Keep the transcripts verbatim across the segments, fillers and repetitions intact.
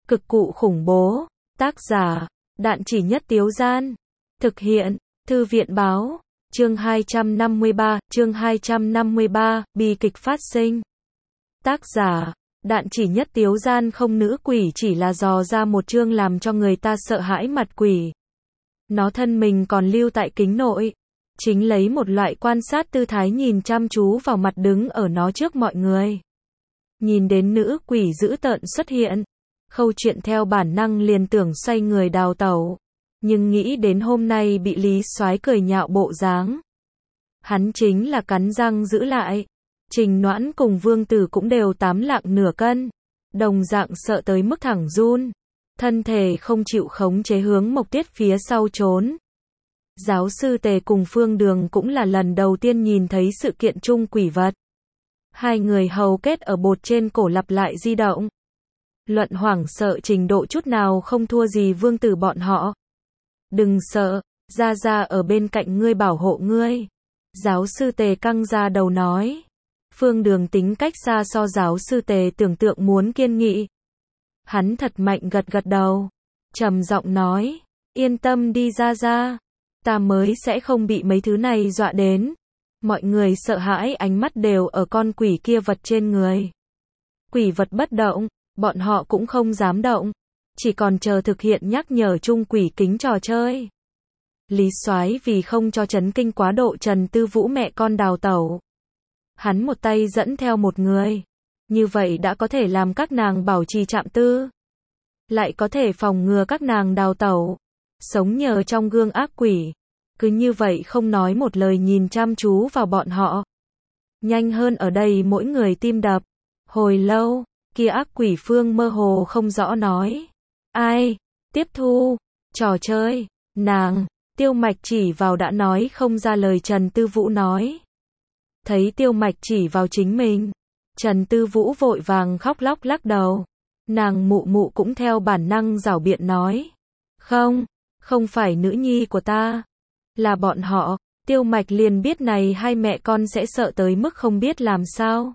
Cực cụ khủng bố. Tác giả, Đạn Chỉ Nhất Tiếu Gian. Thực hiện, Thư viện báo. Chương hai trăm năm mươi ba, chương hai trăm năm mươi ba, bi kịch phát sinh. Tác giả, Đạn Chỉ Nhất Tiếu Gian. Không, nữ quỷ chỉ là dò ra một chương làm cho người ta sợ hãi mặt quỷ. Nó thân mình còn lưu tại kính nội. Chính lấy một loại quan sát tư thái nhìn chăm chú vào mặt đứng ở nó trước mọi người. Nhìn đến nữ quỷ dữ tợn xuất hiện. Khâu Chuyện theo bản năng liền tưởng xoay người đào tẩu. Nhưng nghĩ đến hôm nay bị Lý Soái cười nhạo bộ dáng. Hắn chính là cắn răng giữ lại. Trình Noãn cùng Vương Tử cũng đều tám lạng nửa cân. Đồng dạng sợ tới mức thẳng run. Thân thể không chịu khống chế hướng Mộc Tiết phía sau trốn. Giáo sư Tề cùng Phương Đường cũng là lần đầu tiên nhìn thấy sự kiện chung quỷ vật. Hai người hầu kết ở bột trên cổ lặp lại di động. Luận hoảng sợ trình độ chút nào không thua gì Vương Tử bọn họ. Đừng sợ, Gia Gia ở bên cạnh ngươi bảo hộ ngươi. Giáo sư Tề căng ra đầu nói. Phương Đường tính cách xa so giáo sư Tề tưởng tượng muốn kiên nghị. Hắn thật mạnh gật gật đầu. Trầm giọng nói, yên tâm đi Gia Gia. Ta mới sẽ không bị mấy thứ này dọa đến. Mọi người sợ hãi ánh mắt đều ở con quỷ kia vật trên người. Quỷ vật bất động, bọn họ cũng không dám động. Chỉ còn chờ thực hiện nhắc nhở chung quỷ kính trò chơi. Lý Soái vì không cho chấn kinh quá độ Trần Tư Vũ mẹ con đào tẩu. Hắn một tay dẫn theo một người. Như vậy đã có thể làm các nàng bảo trì trạm tư. Lại có thể phòng ngừa các nàng đào tẩu. Sống nhờ trong gương ác quỷ. Cứ như vậy không nói một lời nhìn chăm chú vào bọn họ. Nhanh hơn ở đây mỗi người tim đập. Hồi lâu, kia ác quỷ Phương mơ hồ không rõ nói. Ai? Tiếp thu. Trò chơi. Nàng. Tiêu Mạch chỉ vào đã nói không ra lời Trần Tư Vũ nói. Thấy Tiêu Mạch chỉ vào chính mình. Trần Tư Vũ vội vàng khóc lóc lắc đầu. Nàng mụ mụ cũng theo bản năng giảo biện nói. Không, không phải nữ nhi của ta. Là bọn họ. Tiêu Mạch liền biết này hai mẹ con sẽ sợ tới mức không biết làm sao.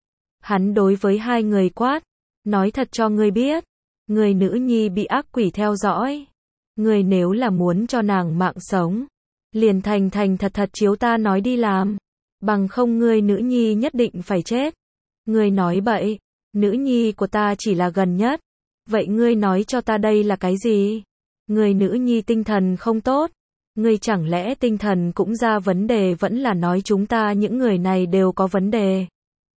Hắn đối với hai người quát. Nói thật cho ngươi biết. Người nữ nhi bị ác quỷ theo dõi. Người nếu là muốn cho nàng mạng sống. Liền thành thành thật thật chiếu ta nói đi làm. Bằng không ngươi nữ nhi nhất định phải chết. Ngươi nói bậy. Nữ nhi của ta chỉ là gần nhất. Vậy ngươi nói cho ta đây là cái gì? Người nữ nhi tinh thần không tốt. Ngươi chẳng lẽ tinh thần cũng ra vấn đề vẫn là nói chúng ta những người này đều có vấn đề?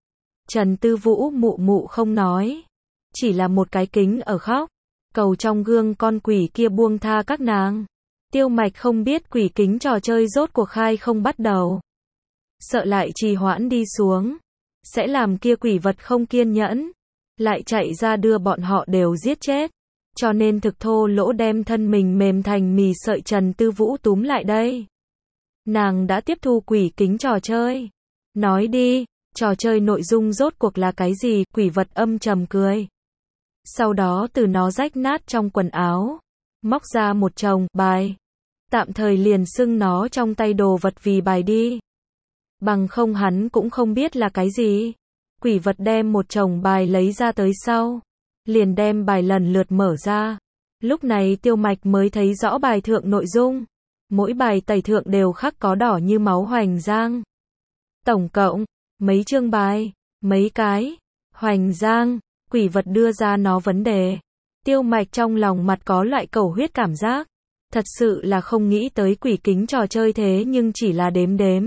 Trần Tư Vũ mụ mụ không nói. Chỉ là một cái kính ở khóc. Cầu trong gương con quỷ kia buông tha các nàng. Tiêu Mạch không biết quỷ kính trò chơi rốt cuộc khai không bắt đầu. Sợ lại trì hoãn đi xuống. Sẽ làm kia quỷ vật không kiên nhẫn. Lại chạy ra đưa bọn họ đều giết chết. Cho nên thực thô lỗ đem thân mình mềm thành mì sợi Trần Tư Vũ túm lại đây. Nàng đã tiếp thu quỷ kính trò chơi. Nói đi, trò chơi nội dung rốt cuộc là cái gì? Quỷ vật âm trầm cười. Sau đó từ nó rách nát trong quần áo. Móc ra một chồng bài. Tạm thời liền xưng nó trong tay đồ vật vì bài đi. Bằng không hắn cũng không biết là cái gì. Quỷ vật đem một chồng bài lấy ra tới sau. Liền đem bài lần lượt mở ra. Lúc này Tiêu Mạch mới thấy rõ bài thượng nội dung. Mỗi bài tẩy thượng đều khắc có đỏ như máu hoành giang. Tổng cộng, mấy chương bài, mấy cái, hoành giang, quỷ vật đưa ra nó vấn đề. Tiêu Mạch trong lòng mặt có loại cầu huyết cảm giác. Thật sự là không nghĩ tới quỷ kính trò chơi thế nhưng chỉ là đếm đếm.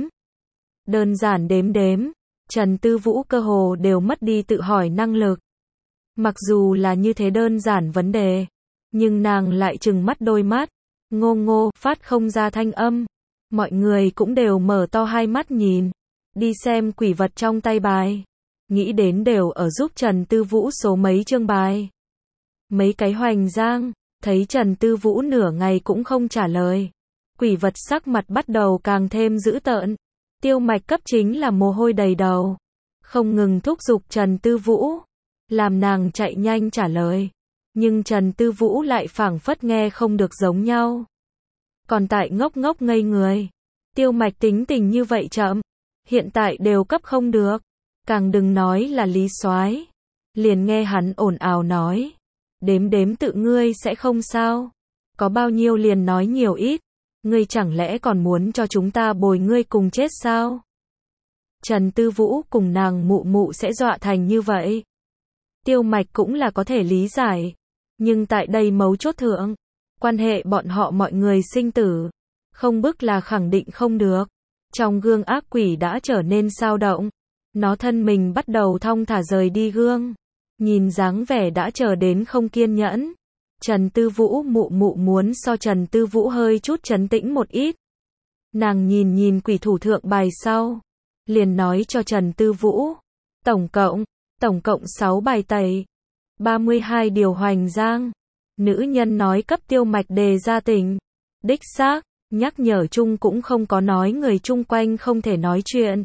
Đơn giản đếm đếm. Trần Tư Vũ cơ hồ đều mất đi tự hỏi năng lực. Mặc dù là như thế đơn giản vấn đề, nhưng nàng lại trừng mắt đôi mắt, ngô ngô, phát không ra thanh âm. Mọi người cũng đều mở to hai mắt nhìn, đi xem quỷ vật trong tay bài. Nghĩ đến đều ở giúp Trần Tư Vũ số mấy chương bài. Mấy cái hoành giang, thấy Trần Tư Vũ nửa ngày cũng không trả lời. Quỷ vật sắc mặt bắt đầu càng thêm dữ tợn. Tiêu Mạch cấp chính là mồ hôi đầy đầu. Không ngừng thúc giục Trần Tư Vũ. Làm nàng chạy nhanh trả lời. Nhưng Trần Tư Vũ lại phảng phất nghe không được giống nhau. Còn tại ngốc ngốc ngây người. Tiêu Mạch tính tình như vậy chậm. Hiện tại đều cấp không được. Càng đừng nói là Lý Soái. Liền nghe hắn ồn ào nói. Đếm đếm tự ngươi sẽ không sao. Có bao nhiêu liền nói nhiều ít. Ngươi chẳng lẽ còn muốn cho chúng ta bồi ngươi cùng chết sao? Trần Tư Vũ cùng nàng mụ mụ sẽ dọa thành như vậy. Tiêu Mạch cũng là có thể lý giải. Nhưng tại đây mấu chốt thượng, quan hệ bọn họ mọi người sinh tử, không bức là khẳng định không được. Trong gương ác quỷ đã trở nên sao động. Nó thân mình bắt đầu thong thả rời đi gương. Nhìn dáng vẻ đã chờ đến không kiên nhẫn. Trần Tư Vũ mụ mụ muốn so Trần Tư Vũ hơi chút trấn tĩnh một ít. Nàng nhìn nhìn quỷ thủ thượng bài sau. Liền nói cho Trần Tư Vũ. Tổng cộng, tổng cộng sáu bài tẩy. ba mươi hai điều hoành giang. Nữ nhân nói cấp Tiêu Mạch đề ra tình. Đích xác, nhắc nhở chung cũng không có nói người chung quanh không thể nói chuyện.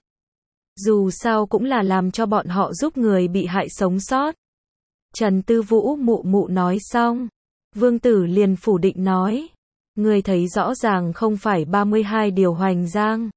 Dù sao cũng là làm cho bọn họ giúp người bị hại sống sót. Trần Tư Vũ mụ mụ nói xong. Vương Tử liền phủ định nói. Người thấy rõ ràng không phải ba mươi hai điều hoành giang.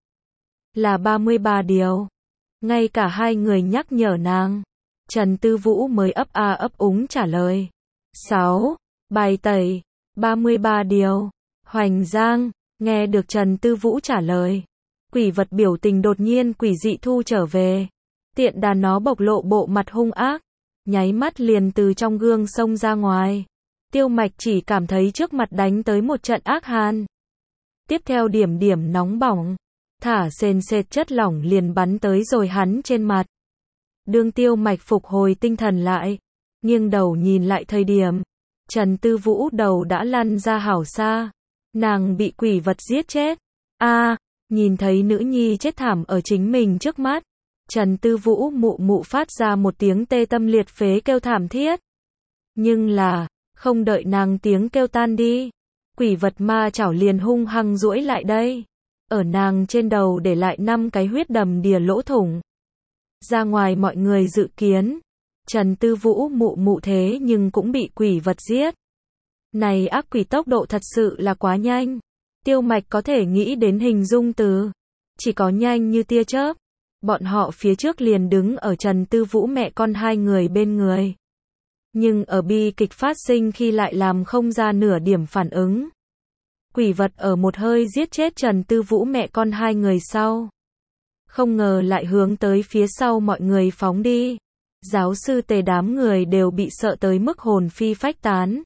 Là ba mươi ba điều. Ngay cả hai người nhắc nhở nàng. Trần Tư Vũ mới ấp a ấp úng trả lời. sáu. Bài tẩy. ba mươi ba điều. Hoành giang. Nghe được Trần Tư Vũ trả lời. Quỷ vật biểu tình đột nhiên quỷ dị thu trở về. Tiện đà nó bộc lộ bộ mặt hung ác. Nháy mắt liền từ trong gương xông ra ngoài. Tiêu Mạch chỉ cảm thấy trước mặt đánh tới một trận ác hàn. Tiếp theo điểm điểm nóng bỏng. Thả sền sệt chất lỏng liền bắn tới rồi hắn trên mặt. Đương Tiêu Mạch phục hồi tinh thần lại. Nghiêng đầu nhìn lại thời điểm. Trần Tư Vũ đầu đã lăn ra hảo xa. Nàng bị quỷ vật giết chết. A, nhìn thấy nữ nhi chết thảm ở chính mình trước mắt. Trần Tư Vũ mụ mụ phát ra một tiếng tê tâm liệt phế kêu thảm thiết. Nhưng là, không đợi nàng tiếng kêu tan đi. Quỷ vật ma chảo liền hung hăng duỗi lại đây. Ở nàng trên đầu để lại năm cái huyết đầm đìa lỗ thủng. Ra ngoài mọi người dự kiến. Trần Tư Vũ mụ mụ thế nhưng cũng bị quỷ vật giết. Này ác quỷ tốc độ thật sự là quá nhanh. Tiêu Mạch có thể nghĩ đến hình dung từ. Chỉ có nhanh như tia chớp. Bọn họ phía trước liền đứng ở Trần Tư Vũ mẹ con hai người bên người. Nhưng ở bi kịch phát sinh khi lại làm không ra nửa điểm phản ứng. Quỷ vật ở một hơi giết chết Trần Tư Vũ mẹ con hai người sau. Không ngờ lại hướng tới phía sau mọi người phóng đi. Giáo sư Tề đám người đều bị sợ tới mức hồn phi phách tán.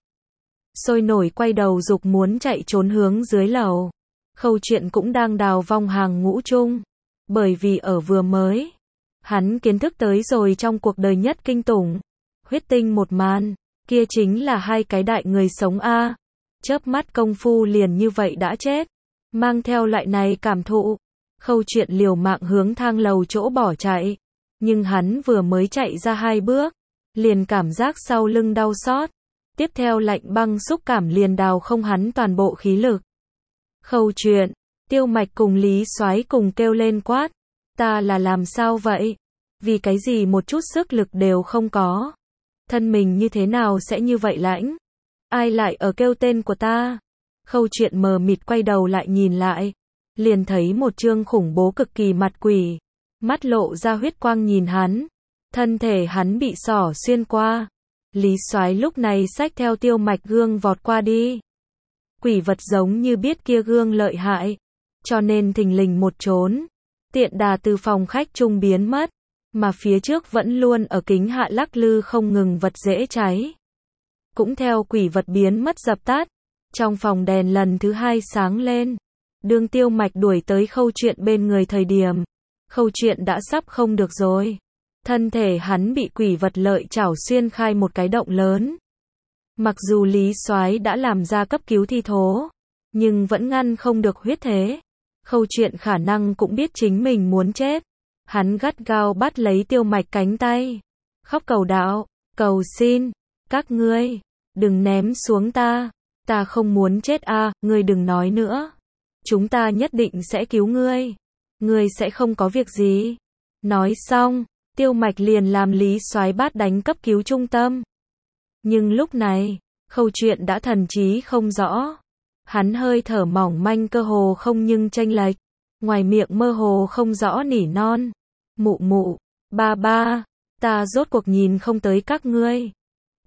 Sôi nổi quay đầu dục muốn chạy trốn hướng dưới lầu. Khâu Chuyện cũng đang đào vong hàng ngũ chung. Bởi vì ở vừa mới, hắn kiến thức tới rồi trong cuộc đời nhất kinh tủng. Huyết tinh một màn, kia chính là hai cái đại người sống a. Chớp mắt công phu liền như vậy đã chết. Mang theo loại này cảm thụ. Khâu Chuyện liều mạng hướng thang lầu chỗ bỏ chạy. Nhưng hắn vừa mới chạy ra hai bước. Liền cảm giác sau lưng đau xót. Tiếp theo lạnh băng xúc cảm liền đào không hắn toàn bộ khí lực. Khâu Chuyện, Tiêu Mạch cùng Lý Soái cùng kêu lên quát. Ta là làm sao vậy? Vì cái gì một chút sức lực đều không có? Thân mình như thế nào sẽ như vậy lãnh? Ai lại ở kêu tên của ta? Khâu Chuyện mờ mịt quay đầu lại nhìn lại. Liền thấy một trương khủng bố cực kỳ mặt quỷ. Mắt lộ ra huyết quang nhìn hắn. Thân thể hắn bị xỏ xuyên qua. Lý Soái lúc này xách theo Tiêu Mạch gương vọt qua đi. Quỷ vật giống như biết kia gương lợi hại. Cho nên thình lình một trốn. Tiện đà từ phòng khách trung biến mất. Mà phía trước vẫn luôn ở kính hạ lắc lư không ngừng vật dễ cháy. Cũng theo quỷ vật biến mất dập tắt. Trong phòng đèn lần thứ hai sáng lên. Đương Tiêu Mạch đuổi tới Khâu Chuyện bên người thời điểm. Khâu Chuyện đã sắp không được rồi. Thân thể hắn bị quỷ vật lợi chảo xuyên khai một cái động lớn. Mặc dù Lý Soái đã làm ra cấp cứu thi thố. Nhưng vẫn ngăn không được huyết thế. Khâu Chuyện khả năng cũng biết chính mình muốn chết. Hắn gắt gao bắt lấy Tiêu Mạch cánh tay. Khóc cầu đạo, cầu xin, các ngươi, đừng ném xuống ta. Ta không muốn chết a, à, ngươi đừng nói nữa. Chúng ta nhất định sẽ cứu ngươi. Ngươi sẽ không có việc gì. Nói xong, Tiêu Mạch liền làm Lý Soái bát đánh cấp cứu trung tâm. Nhưng lúc này, Khâu Chuyện đã thần trí không rõ. Hắn hơi thở mỏng manh cơ hồ không nhưng chênh lệch. Ngoài miệng mơ hồ không rõ nỉ non. Mụ mụ, ba ba, ta rốt cuộc nhìn không tới các ngươi.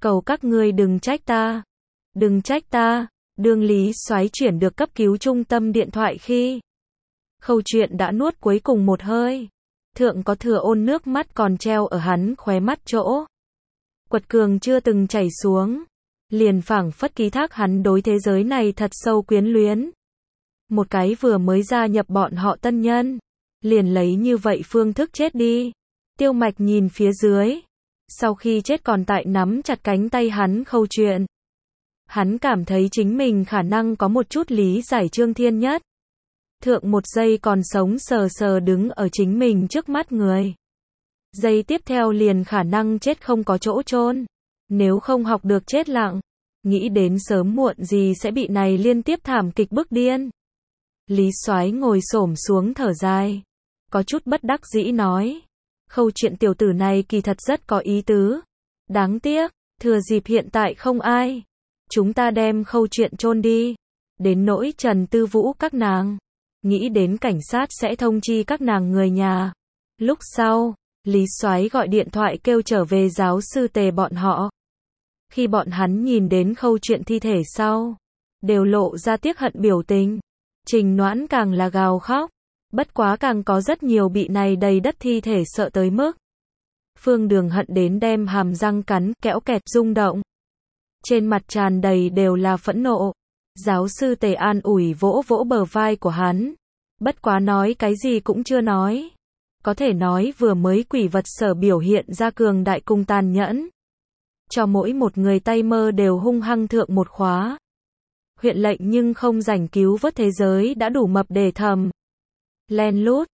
Cầu các ngươi đừng trách ta. Đừng trách ta. Đương Lý Soái chuyển được cấp cứu trung tâm điện thoại khi Khâu Chuyện đã nuốt cuối cùng một hơi. Thượng có thừa ôn nước mắt còn treo ở hắn khóe mắt chỗ. Quật cường chưa từng chảy xuống. Liền phảng phất ký thác hắn đối thế giới này thật sâu quyến luyến. Một cái vừa mới gia nhập bọn họ tân nhân. Liền lấy như vậy phương thức chết đi. Tiêu Mạch nhìn phía dưới. Sau khi chết còn tại nắm chặt cánh tay hắn Khâu Chuyện. Hắn cảm thấy chính mình khả năng có một chút lý giải Trương Thiên Nhất. Thượng một giây còn sống sờ sờ đứng ở chính mình trước mắt người. Giây tiếp theo liền khả năng chết không có chỗ chôn. Nếu không học được chết lặng, nghĩ đến sớm muộn gì sẽ bị này liên tiếp thảm kịch bức điên. Lý Soái ngồi xổm xuống thở dài, có chút bất đắc dĩ nói, Khâu Chuyện tiểu tử này kỳ thật rất có ý tứ. Đáng tiếc, thừa dịp hiện tại không ai, chúng ta đem Khâu Chuyện chôn đi. Đến nỗi Trần Tư Vũ các nàng, nghĩ đến cảnh sát sẽ thông chi các nàng người nhà. Lúc sau, Lý Soái gọi điện thoại kêu trở về giáo sư Tề bọn họ. Khi bọn hắn nhìn đến Khâu Chuyện thi thể sau, đều lộ ra tiếc hận biểu tình. Trình Noãn càng là gào khóc, bất quá càng có rất nhiều bị này đầy đất thi thể sợ tới mức. Phương Đường hận đến đem hàm răng cắn, kẽo kẹt rung động. Trên mặt tràn đầy đều là phẫn nộ. Giáo sư Tề an ủi vỗ vỗ bờ vai của hắn. Bất quá nói cái gì cũng chưa nói. Có thể nói vừa mới quỷ vật sở biểu hiện ra cường đại cùng tàn nhẫn. Cho mỗi một người tay mơ đều hung hăng thượng một khóa. Huyện lệnh nhưng không rảnh cứu vớt thế giới đã đủ mập để thầm. Len lút,